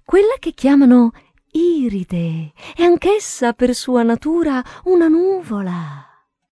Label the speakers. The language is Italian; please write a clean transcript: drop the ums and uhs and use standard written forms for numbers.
Speaker 1: quella che chiamano Iride, è anch'essa per sua natura una nuvola.